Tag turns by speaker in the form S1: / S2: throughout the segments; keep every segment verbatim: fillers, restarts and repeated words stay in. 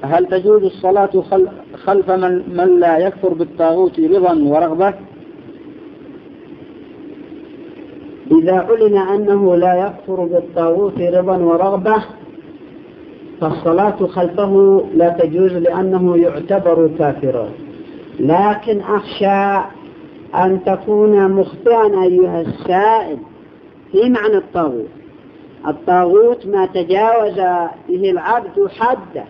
S1: هل تجوز الصلاة خلف من, من لا يكفر بالطاغوت رضا ورغبة؟
S2: إذا علم أنه لا يكفر بالطاغوت رضا ورغبة فالصلاة خلفه لا تجوز لأنه يعتبر كافرا. لكن أخشى أن تكون مخطئا أيها السائل في معنى الطاغوت. الطاغوت ما تجاوز به العبد حده،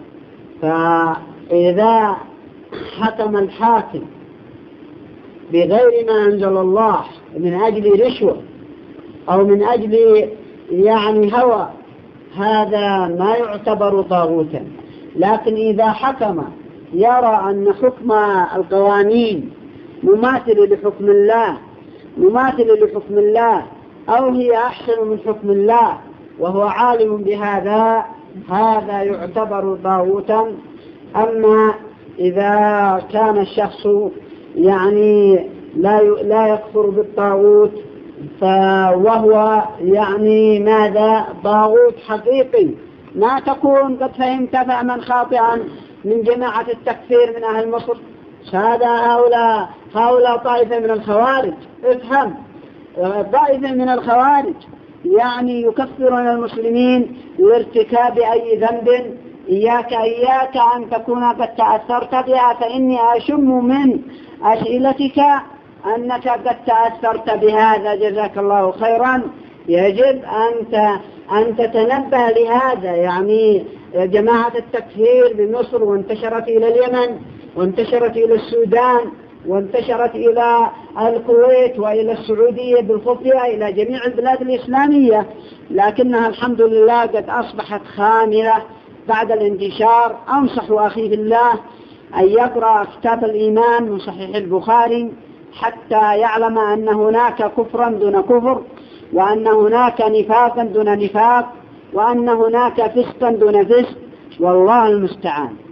S2: فإذا حكم الحاكم بغير ما أنزل الله من أجل رشوة أو من أجل يعني هوى، هذا ما يعتبر طاغوتا. لكن إذا حكم يرى أن حكم القوانين مماثل لحكم الله مماثل لحكم الله أو هي أحسن من حكم الله وهو عالم بهذا، هذا يعتبر طاغوتا. أما إذا كان الشخص يعني لا لا يكفر بالطاغوت فهو يعني ماذا طاغوت حقيقي، ما تكون قد فهمت فهما خاطئا من جماعة التكفير من أهل مصر. هذا هؤلاء هؤلاء طائفة من الخوارج. افهم، طائفة من الخوارج يعني يكفرون المسلمين لارتكاب أي ذنب. إياك إياك أن تكون قد تأثرت بها، فإني أشم من أسئلتك أنك قد تأثرت بهذا. جزاك الله خيرا. يجب أن أن تتنبه لهذا. يعني جماعة التكفير بمصر وانتشرت إلى اليمن وانتشرت إلى السودان وانتشرت إلى الكويت وإلى السعودية بالخفية إلى جميع البلاد الإسلامية، لكنها الحمد لله قد أصبحت خاملة بعد الانتشار. أنصح أخي في الله أن يقرأ كتاب الإيمان من صحيح البخاري حتى يعلم أن هناك كفرا دون كفر، وأن هناك نفاقا دون نفاق، وأن هناك فسقا دون فسق، والله المستعان.